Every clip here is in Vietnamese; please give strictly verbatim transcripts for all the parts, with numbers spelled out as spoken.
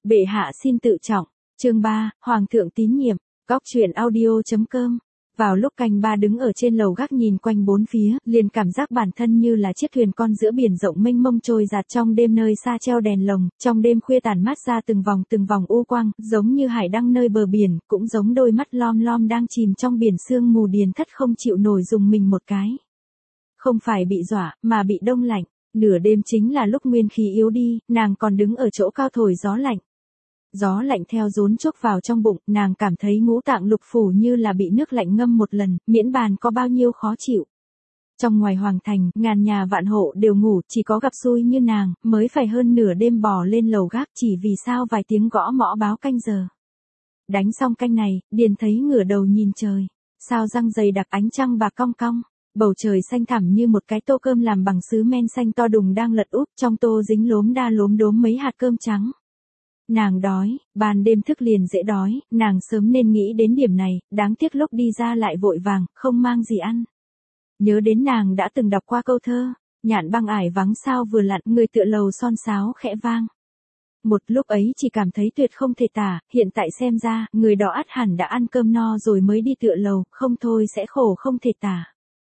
Bệ hạ xin tự trọng. Chương ba, Hoàng thượng tín nhiệm. Góc truyện audio.com. Vào lúc canh ba đứng ở trên lầu gác nhìn quanh bốn phía, liền cảm giác bản thân như là chiếc thuyền con giữa biển rộng mênh mông trôi dạt trong đêm nơi xa treo đèn lồng, trong đêm khuya tàn mát ra từng vòng từng vòng u quang, giống như hải đăng nơi bờ biển, cũng giống đôi mắt lom lom đang chìm trong biển sương mù. Điền Thất không chịu nổi dùng mình một cái. Không phải bị dọa, mà bị đông lạnh. Nửa đêm chính là lúc nguyên khí yếu đi, nàng còn đứng ở chỗ cao thổi gió lạnh. Gió lạnh theo rốn chốc vào trong bụng, nàng cảm thấy ngũ tạng lục phủ như là bị nước lạnh ngâm một lần, miễn bàn có bao nhiêu khó chịu. Trong ngoài hoàng thành, ngàn nhà vạn hộ đều ngủ, chỉ có gặp xui như nàng, mới phải hơn nửa đêm bò lên lầu gác chỉ vì sao vài tiếng gõ mõ báo canh giờ. Đánh xong canh này, Điền thấy ngửa đầu nhìn trời. Sao răng dày đặc ánh trăng bạc cong cong. Bầu trời xanh thẳm như một cái tô cơm làm bằng sứ men xanh to đùng đang lật úp, trong tô dính lốm đa lốm đốm mấy hạt cơm trắng. Nàng đói, ban đêm thức liền dễ đói, nàng sớm nên nghĩ đến điểm này, đáng tiếc lúc đi ra lại vội vàng, không mang gì ăn. Nhớ đến nàng đã từng đọc qua câu thơ, nhạn băng ải vắng sao vừa lặn, người tựa lầu son sáo khẽ vang. Một lúc ấy chỉ cảm thấy tuyệt không thể tả, hiện tại xem ra, người đó ắt hẳn đã ăn cơm no rồi mới đi tựa lầu, không thôi sẽ khổ không thể tả.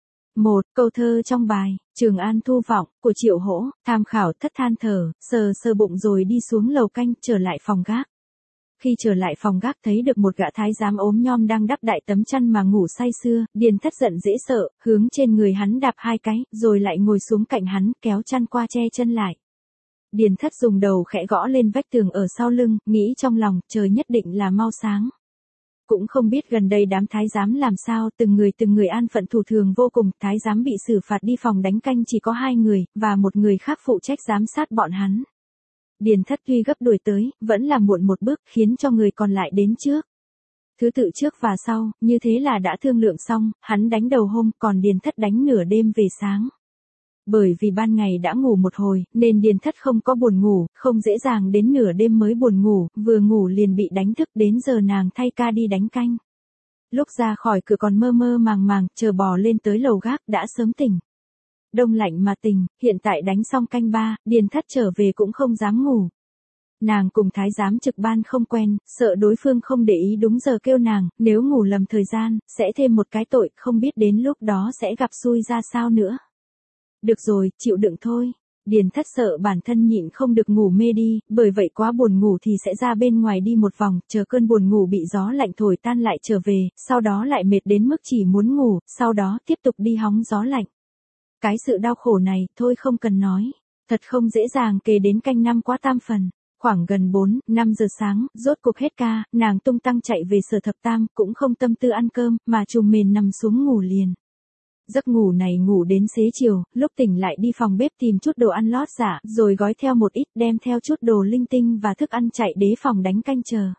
Một câu thơ trong bài, Trường An Thu Vọng, của Triệu Hỗ, tham khảo. Thất than thở, sờ sờ bụng rồi đi xuống lầu canh, trở lại phòng gác. Khi trở lại phòng gác thấy được một gã thái giám ốm nhom đang đắp đại tấm chăn mà ngủ say sưa, Điền Thất giận dễ sợ, hướng trên người hắn đạp hai cái, rồi lại ngồi xuống cạnh hắn, kéo chăn qua che chân lại. Điền Thất dùng đầu khẽ gõ lên vách tường ở sau lưng, nghĩ trong lòng, trời nhất định là mau sáng. Cũng không biết gần đây đám thái giám làm sao, từng người từng người an phận thủ thường vô cùng, thái giám bị xử phạt đi phòng đánh canh chỉ có hai người, và một người khác phụ trách giám sát bọn hắn. Điền Thất tuy gấp đuổi tới, vẫn là muộn một bước, khiến cho người còn lại đến trước. Thứ tự trước và sau, như thế là đã thương lượng xong, hắn đánh đầu hôm, còn Điền Thất đánh nửa đêm về sáng. Bởi vì ban ngày đã ngủ một hồi, nên Điền Thất không có buồn ngủ, không dễ dàng đến nửa đêm mới buồn ngủ, vừa ngủ liền bị đánh thức, đến giờ nàng thay ca đi đánh canh. Lúc ra khỏi cửa còn mơ mơ màng màng, chờ bò lên tới lầu gác, đã sớm tỉnh. Đông lạnh mà tỉnh, hiện tại đánh xong canh ba, Điền Thất trở về cũng không dám ngủ. Nàng cùng thái giám trực ban không quen, sợ đối phương không để ý đúng giờ kêu nàng, nếu ngủ lầm thời gian, sẽ thêm một cái tội, không biết đến lúc đó sẽ gặp xui ra sao nữa. Được rồi, chịu đựng thôi. Điền Thất sợ bản thân nhịn không được ngủ mê đi, bởi vậy quá buồn ngủ thì sẽ ra bên ngoài đi một vòng, chờ cơn buồn ngủ bị gió lạnh thổi tan lại trở về, sau đó lại mệt đến mức chỉ muốn ngủ, sau đó tiếp tục đi hóng gió lạnh. Cái sự đau khổ này, thôi không cần nói. Thật không dễ dàng kể đến canh năm quá tam phần. Khoảng gần bốn, năm giờ sáng, rốt cuộc hết ca, nàng tung tăng chạy về Sở Thập Tam, cũng không tâm tư ăn cơm, mà trùm mền nằm xuống ngủ liền. Giấc ngủ này ngủ đến xế chiều, lúc tỉnh lại đi phòng bếp tìm chút đồ ăn lót dạ, rồi gói theo một ít, đem theo chút đồ linh tinh và thức ăn chạy đế phòng đánh canh chờ.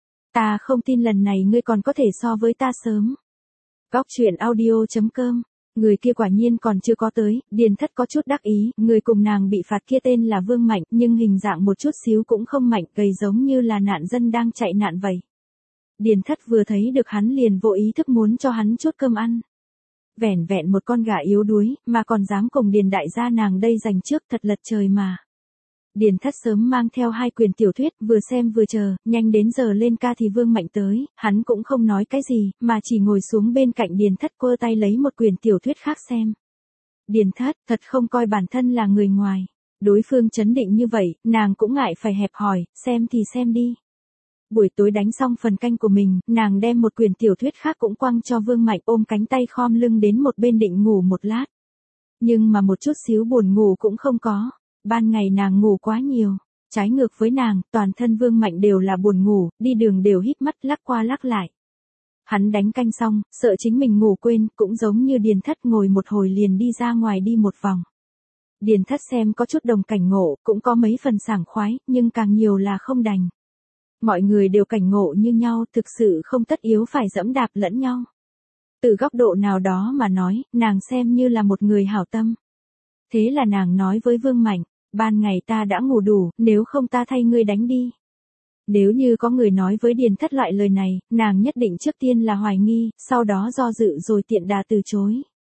Ta không tin lần này ngươi còn có thể so với ta sớm. Góc truyện audio.com. Người kia quả nhiên còn chưa có tới, Điền Thất có chút đắc ý, người cùng nàng bị phạt kia tên là Vương Mạnh, nhưng hình dạng một chút xíu cũng không mạnh, gầy giống như là nạn dân đang chạy nạn vậy. Điền Thất vừa thấy được hắn liền vô ý thức muốn cho hắn chút cơm ăn. Vẻn vẹn một con gà yếu đuối, mà còn dám cùng Điền đại gia nàng đây giành trước, thật lật trời mà. Điền Thất sớm mang theo hai quyển tiểu thuyết, vừa xem vừa chờ, nhanh đến giờ lên ca thì Vương Mạnh tới, hắn cũng không nói cái gì, mà chỉ ngồi xuống bên cạnh Điền Thất quơ tay lấy một quyển tiểu thuyết khác xem. Điền Thất, thật không coi bản thân là người ngoài. Đối phương chấn định như vậy, nàng cũng ngại phải hẹp hòi, xem thì xem đi. Buổi tối đánh xong phần canh của mình, nàng đem một quyển tiểu thuyết khác cũng quăng cho Vương Mạnh, ôm cánh tay khom lưng đến một bên định ngủ một lát. Nhưng mà một chút xíu buồn ngủ cũng không có. Ban ngày nàng ngủ quá nhiều. Trái ngược với nàng, toàn thân Vương Mạnh đều là buồn ngủ, đi đường đều híp mắt lắc qua lắc lại. Hắn đánh canh xong, sợ chính mình ngủ quên, cũng giống như Điền Thất ngồi một hồi liền đi ra ngoài đi một vòng. Điền Thất xem có chút đồng cảnh ngộ, cũng có mấy phần sảng khoái, nhưng càng nhiều là không đành. Mọi người đều cảnh ngộ như nhau, thực sự không tất yếu phải dẫm đạp lẫn nhau. Từ góc độ nào đó mà nói, nàng xem như là một người hảo tâm. Thế là nàng nói với Vương Mạnh, ban ngày ta đã ngủ đủ, nếu không ta thay ngươi đánh đi. Nếu như có người nói với Điền Thất loại lời này, nàng nhất định trước tiên là hoài nghi, sau đó do dự rồi tiện đà từ chối.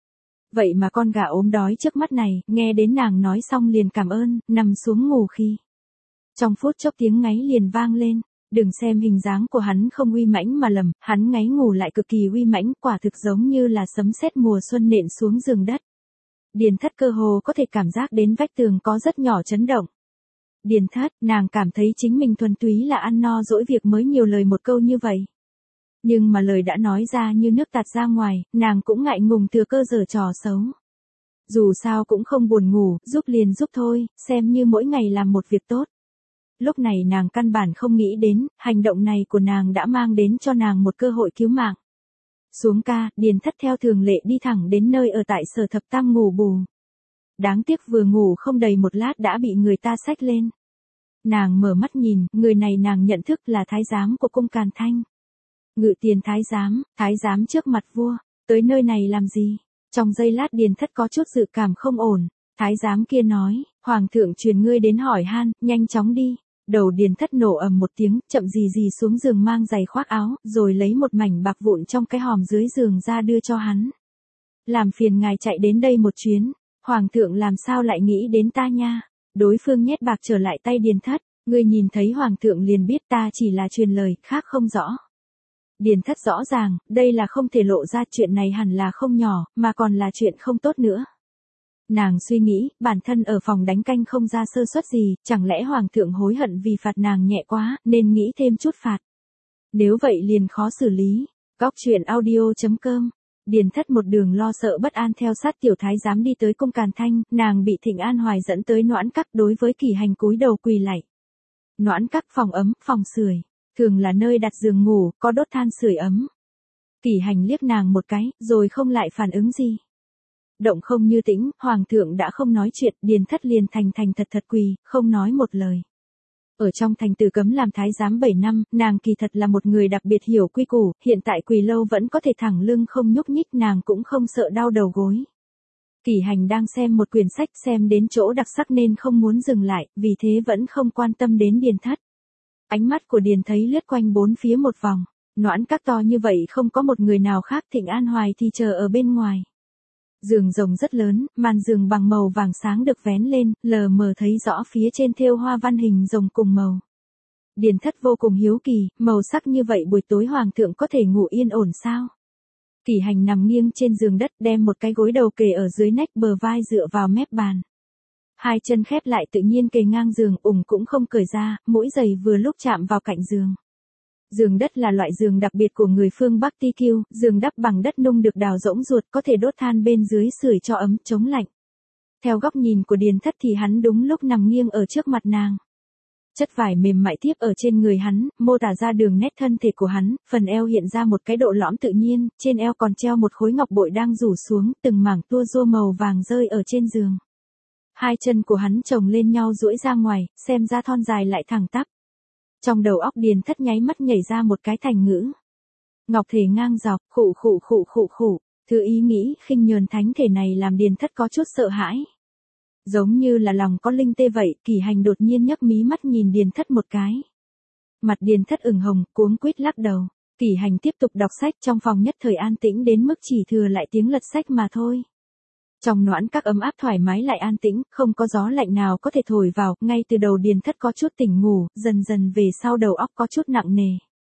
Vậy mà con gà ốm đói trước mắt này, nghe đến nàng nói xong liền cảm ơn, nằm xuống ngủ khi. Trong phút chốc tiếng ngáy liền vang lên, đừng xem hình dáng của hắn không uy mãnh mà lầm, hắn ngáy ngủ lại cực kỳ uy mãnh, quả thực giống như là sấm sét mùa xuân nện xuống giường đất. Điền Thất cơ hồ có thể cảm giác đến vách tường có rất nhỏ chấn động. Điền Thất, nàng cảm thấy chính mình thuần túy là ăn no dỗi việc mới nhiều lời một câu như vậy. Nhưng mà lời đã nói ra như nước tạt ra ngoài, nàng cũng ngại ngùng thừa cơ giở trò xấu. Dù sao cũng không buồn ngủ, giúp liền giúp thôi, xem như mỗi ngày làm một việc tốt. Lúc này nàng căn bản không nghĩ đến, hành động này của nàng đã mang đến cho nàng một cơ hội cứu mạng. Xuống ca, Điền Thất theo thường lệ đi thẳng đến nơi ở tại Sở Thập Tam ngủ bù. Đáng tiếc vừa ngủ không đầy một lát đã bị người ta xách lên. Nàng mở mắt nhìn, người này nàng nhận thức là thái giám của cung Càn Thanh. Ngự tiền thái giám, thái giám trước mặt vua, tới nơi này làm gì? Trong giây lát Điền Thất có chút dự cảm không ổn, thái giám kia nói, hoàng thượng truyền ngươi đến hỏi han, nhanh chóng đi. Đầu Điền Thất nổ ầm một tiếng, chậm gì gì xuống giường mang giày khoác áo, rồi lấy một mảnh bạc vụn trong cái hòm dưới giường ra đưa cho hắn. Làm phiền ngài chạy đến đây một chuyến, hoàng thượng làm sao lại nghĩ đến ta nha? Đối phương nhét bạc trở lại tay Điền Thất, ngươi nhìn thấy hoàng thượng liền biết ta chỉ là truyền lời, khác không rõ. Điền Thất rõ ràng, đây là không thể lộ ra, chuyện này hẳn là không nhỏ, mà còn là chuyện không tốt nữa. Nàng suy nghĩ, bản thân ở phòng đánh canh không ra sơ suất gì, chẳng lẽ hoàng thượng hối hận vì phạt nàng nhẹ quá, nên nghĩ thêm chút phạt. Nếu vậy liền khó xử lý. Góc truyện audio chấm com. Điền Thất một đường lo sợ bất an theo sát tiểu thái giám đi tới cung Càn Thanh, nàng bị Thịnh An Hoài dẫn tới Noãn Các, đối với Kỷ Hành cúi đầu quỳ lạy. Noãn Các phòng ấm, phòng sưởi, thường là nơi đặt giường ngủ, có đốt than sưởi ấm. Kỷ Hành liếc nàng một cái, rồi không lại phản ứng gì. Động không như tĩnh, hoàng thượng đã không nói chuyện, Điền Thất liền thành thành thật thật quỳ, không nói một lời. Ở trong thành Tử Cấm làm thái giám bảy năm, nàng kỳ thật là một người đặc biệt hiểu quy củ, hiện tại quỳ lâu vẫn có thể thẳng lưng không nhúc nhích, nàng cũng không sợ đau đầu gối. Kỷ Hành đang xem một quyển sách, xem đến chỗ đặc sắc nên không muốn dừng lại, vì thế vẫn không quan tâm đến Điền Thất. Ánh mắt của Điền thấy lướt quanh bốn phía một vòng, Noãn Các to như vậy không có một người nào khác, Thịnh An Hoài thì chờ ở bên ngoài. Giường rồng rất lớn, màn giường bằng màu vàng sáng được vén lên, lờ mờ thấy rõ phía trên thêu hoa văn hình rồng cùng màu. Điền Thất vô cùng hiếu kỳ, màu sắc như vậy buổi tối hoàng thượng có thể ngủ yên ổn sao? Kỷ Hành nằm nghiêng trên giường đất, đem một cái gối đầu kề ở dưới nách, bờ vai dựa vào mép bàn. Hai chân khép lại tự nhiên kề ngang giường, ủng cũng không cởi ra, mỗi giày vừa lúc chạm vào cạnh giường. Giường đất là loại giường đặc biệt của người phương Bắc Ti Kiêu, giường đắp bằng đất nung được đào rỗng ruột, có thể đốt than bên dưới sưởi cho ấm, chống lạnh. Theo góc nhìn của Điền Thất thì hắn đúng lúc nằm nghiêng ở trước mặt nàng. Chất vải mềm mại tiếp ở trên người hắn, mô tả ra đường nét thân thể của hắn, phần eo hiện ra một cái độ lõm tự nhiên, trên eo còn treo một khối ngọc bội đang rủ xuống, từng mảng tua rua màu vàng rơi ở trên giường. Hai chân của hắn chồng lên nhau duỗi ra ngoài, xem ra thon dài lại thẳng tắp. Trong đầu óc Điền Thất nháy mắt nhảy ra một cái thành ngữ. Ngọc thể ngang dọc, khụ khụ khụ khụ khụ, thứ ý nghĩ khinh nhờn thánh thể này làm Điền Thất có chút sợ hãi. Giống như là lòng có linh tê vậy, Kỷ Hành đột nhiên nhấc mí mắt nhìn Điền Thất một cái. Mặt Điền Thất ửng hồng, cuống quýt lắc đầu. Kỷ Hành tiếp tục đọc sách, trong phòng nhất thời an tĩnh đến mức chỉ thừa lại tiếng lật sách mà thôi. Trong Noãn Các ấm áp thoải mái lại an tĩnh, không có gió lạnh nào có thể thổi vào, ngay từ đầu Điền Thất có chút tỉnh ngủ, dần dần về sau đầu óc có chút nặng nề.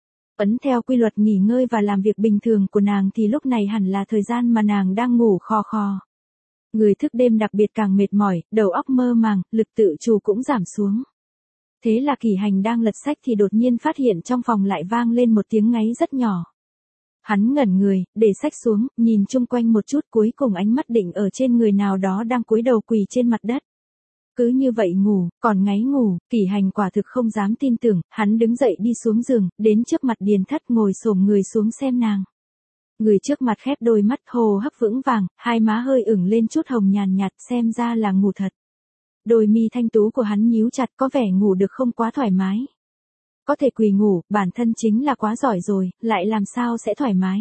Ấn theo quy luật nghỉ ngơi và làm việc bình thường của nàng thì lúc này hẳn là thời gian mà nàng đang ngủ khò khò. Người thức đêm đặc biệt càng mệt mỏi, đầu óc mơ màng, lực tự chủ cũng giảm xuống. Thế là Kỷ Hành đang lật sách thì đột nhiên phát hiện trong phòng lại vang lên một tiếng ngáy rất nhỏ. Hắn ngẩn người, để sách xuống, nhìn chung quanh một chút, cuối cùng ánh mắt định ở trên người nào đó đang cúi đầu quỳ trên mặt đất. Cứ như vậy ngủ, còn ngáy ngủ, Kỷ Hành quả thực không dám tin tưởng, hắn đứng dậy đi xuống giường, đến trước mặt Điền Thất ngồi xổm người xuống xem nàng. Người trước mặt khép đôi mắt, hô hấp vững vàng, hai má hơi ửng lên chút hồng nhàn nhạt, xem ra là ngủ thật. Đôi mi thanh tú của hắn nhíu chặt, có vẻ ngủ được không quá thoải mái. Có thể quỳ ngủ, bản thân chính là quá giỏi rồi, lại làm sao sẽ thoải mái.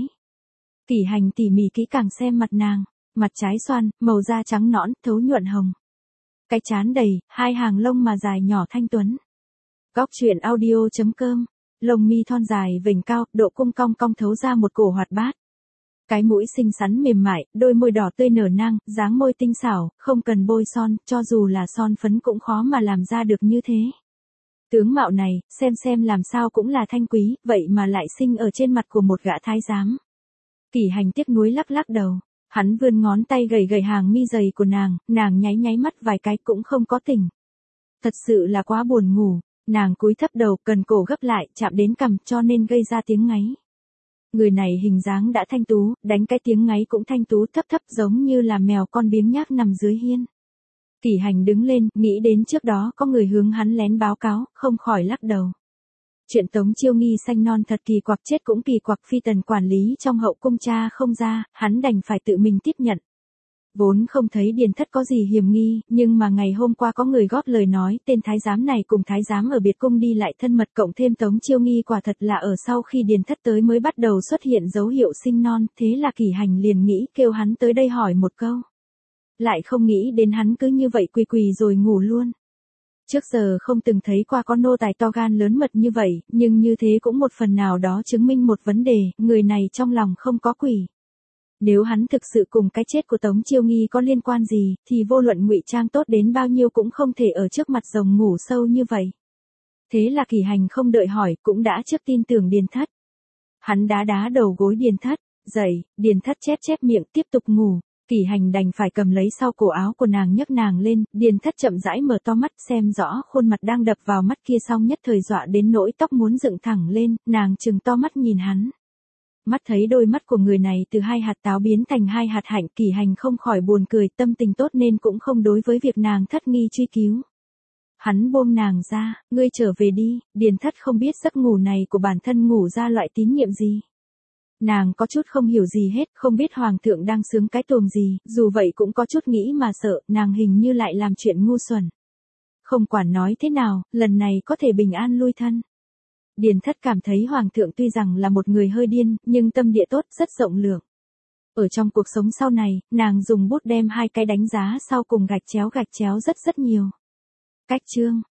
Kỷ Hành tỉ mỉ kỹ càng xem mặt nàng, mặt trái xoan, màu da trắng nõn, thấu nhuận hồng. Cái trán đầy, hai hàng lông mà dài nhỏ thanh tuấn. Góc truyện audio chấm com, lông mi thon dài vểnh cao, độ cung cong cong thấu ra một cổ hoạt bát. Cái mũi xinh xắn mềm mại, đôi môi đỏ tươi nở nang, dáng môi tinh xảo, không cần bôi son, cho dù là son phấn cũng khó mà làm ra được như thế. Tướng mạo này, xem xem làm sao cũng là thanh quý, vậy mà lại sinh ở trên mặt của một gã thái giám. Kỷ Hành tiếc nuối lắc lắc đầu. Hắn vươn ngón tay gầy gầy hàng mi dày của nàng, nàng nháy nháy mắt vài cái cũng không có tỉnh. Thật sự là quá buồn ngủ, nàng cúi thấp đầu cần cổ gấp lại chạm đến cằm cho nên gây ra tiếng ngáy. Người này hình dáng đã thanh tú, đánh cái tiếng ngáy cũng thanh tú thấp thấp giống như là mèo con biếng nhác nằm dưới hiên. Kỷ Hành đứng lên, nghĩ đến trước đó có người hướng hắn lén báo cáo, không khỏi lắc đầu. Chuyện Tống Chiêu Nghi sanh non thật kỳ quặc, chết cũng kỳ quặc, phi tần quản lý trong hậu cung cha không ra, hắn đành phải tự mình tiếp nhận. Vốn không thấy Điền Thất có gì hiểm nghi, nhưng mà ngày hôm qua có người góp lời nói tên thái giám này cùng thái giám ở biệt cung đi lại thân mật, cộng thêm Tống Chiêu Nghi quả thật là ở sau khi Điền Thất tới mới bắt đầu xuất hiện dấu hiệu sinh non, thế là Kỷ Hành liền nghĩ kêu hắn tới đây hỏi một câu. Lại không nghĩ đến hắn cứ như vậy quỳ quỳ rồi ngủ luôn. Trước giờ không từng thấy qua con nô tài to gan lớn mật như vậy, nhưng như thế cũng một phần nào đó chứng minh một vấn đề, người này trong lòng không có quỷ. Nếu hắn thực sự cùng cái chết của Tống Chiêu Nghi có liên quan gì, thì vô luận ngụy trang tốt đến bao nhiêu cũng không thể ở trước mặt rồng ngủ sâu như vậy. Thế là Kỷ Hành không đợi hỏi, cũng đã trước tin tưởng Điền Thất. Hắn đá đá đầu gối Điền Thất, dậy, Điền Thất chép chép miệng tiếp tục ngủ. Kỷ Hành đành phải cầm lấy sau cổ áo của nàng nhấc nàng lên, Điền Thất chậm rãi mở to mắt xem rõ khuôn mặt đang đập vào mắt kia, xong nhất thời dọa đến nỗi tóc muốn dựng thẳng lên, nàng trừng to mắt nhìn hắn. Mắt thấy đôi mắt của người này từ hai hạt táo biến thành hai hạt hạnh, Kỷ Hành không khỏi buồn cười, tâm tình tốt nên cũng không đối với việc nàng thất nghi truy cứu. Hắn buông nàng ra, ngươi trở về đi, Điền Thất không biết giấc ngủ này của bản thân ngủ ra loại tín nhiệm gì. Nàng có chút không hiểu gì hết, không biết hoàng thượng đang sướng cái tuồng gì, dù vậy cũng có chút nghĩ mà sợ, nàng hình như lại làm chuyện ngu xuẩn. Không quản nói thế nào, lần này có thể bình an lui thân. Điền Thất cảm thấy hoàng thượng tuy rằng là một người hơi điên, nhưng tâm địa tốt, rất rộng lượng. Ở trong cuộc sống sau này, nàng dùng bút đem hai cái đánh giá sau cùng gạch chéo gạch chéo rất rất nhiều. Cách chương